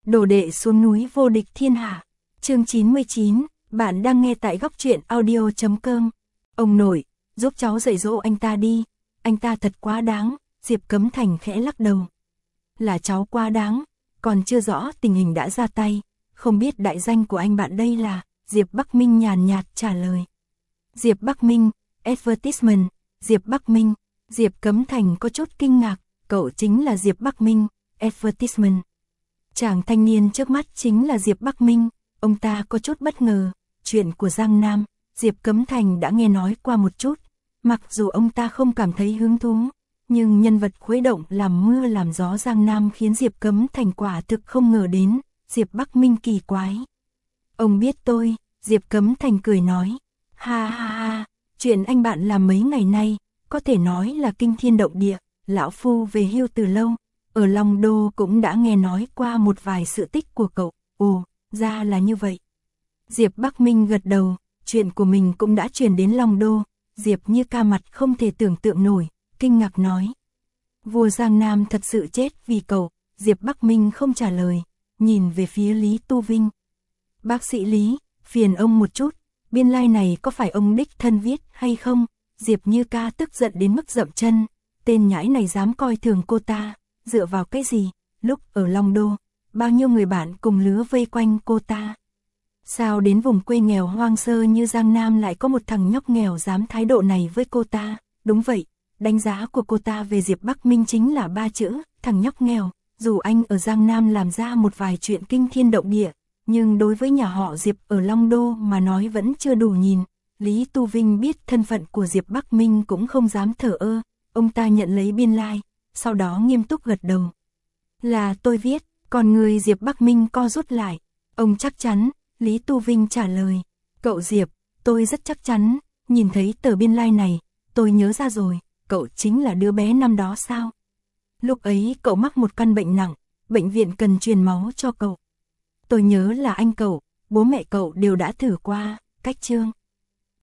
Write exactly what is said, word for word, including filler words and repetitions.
Đồ đệ xuống núi vô địch thiên hạ. Chương chín mươi chín, bạn đang nghe tại góc truyện audio chấm com. Ông nội, giúp cháu dạy dỗ anh ta đi, anh ta thật quá đáng. Diệp Cấm Thành khẽ lắc đầu. Là cháu quá đáng, còn chưa rõ tình hình đã ra tay, không biết đại danh của anh bạn đây là. Diệp Bắc Minh nhàn nhạt trả lời. Diệp Bắc Minh, advertisement, Diệp Bắc Minh. Diệp Cấm Thành có chút kinh ngạc, cậu chính là Diệp Bắc Minh, advertisement. Chàng thanh niên trước mắt chính là Diệp Bắc Minh, ông ta có chút bất ngờ, chuyện của Giang Nam, Diệp Cấm Thành đã nghe nói qua một chút, mặc dù ông ta không cảm thấy hứng thú, nhưng nhân vật khuấy động làm mưa làm gió Giang Nam khiến Diệp Cấm Thành quả thực không ngờ đến, Diệp Bắc Minh kỳ quái. Ông biết tôi, Diệp Cấm Thành cười nói, ha ha ha, chuyện anh bạn làm mấy ngày nay, có thể nói là kinh thiên động địa, lão phu về hưu từ lâu. Ở Long Đô cũng đã nghe nói qua một vài sự tích của cậu, ồ, ra là như vậy. Diệp Bắc Minh gật đầu, chuyện của mình cũng đã truyền đến Long Đô, Diệp Như Ca mặt không thể tưởng tượng nổi, kinh ngạc nói. Vua Giang Nam thật sự chết vì cậu, Diệp Bắc Minh không trả lời, nhìn về phía Lý Tu Vinh. Bác sĩ Lý, phiền ông một chút, biên lai like này có phải ông đích thân viết hay không? Diệp Như Ca tức giận đến mức dậm chân, tên nhãi này dám coi thường cô ta. Dựa vào cái gì, lúc ở Long Đô, bao nhiêu người bạn cùng lứa vây quanh cô ta. Sao đến vùng quê nghèo hoang sơ như Giang Nam lại có một thằng nhóc nghèo dám thái độ này với cô ta? Đúng vậy, đánh giá của cô ta về Diệp Bắc Minh chính là ba chữ, thằng nhóc nghèo. Dù anh ở Giang Nam làm ra một vài chuyện kinh thiên động địa, nhưng đối với nhà họ Diệp ở Long Đô mà nói vẫn chưa đủ nhìn. Lý Tu Vinh biết thân phận của Diệp Bắc Minh cũng không dám thở ơ, ông ta nhận lấy biên lai. Like. Sau đó nghiêm túc gật đầu. Là tôi viết, còn người Diệp Bắc Minh co rút lại. Ông chắc chắn, Lý Tu Vinh trả lời. Cậu Diệp, tôi rất chắc chắn, nhìn thấy tờ biên lai like này, tôi nhớ ra rồi, cậu chính là đứa bé năm đó sao? Lúc ấy cậu mắc một căn bệnh nặng, bệnh viện cần truyền máu cho cậu. Tôi nhớ là anh cậu, bố mẹ cậu đều đã thử qua, cách chương.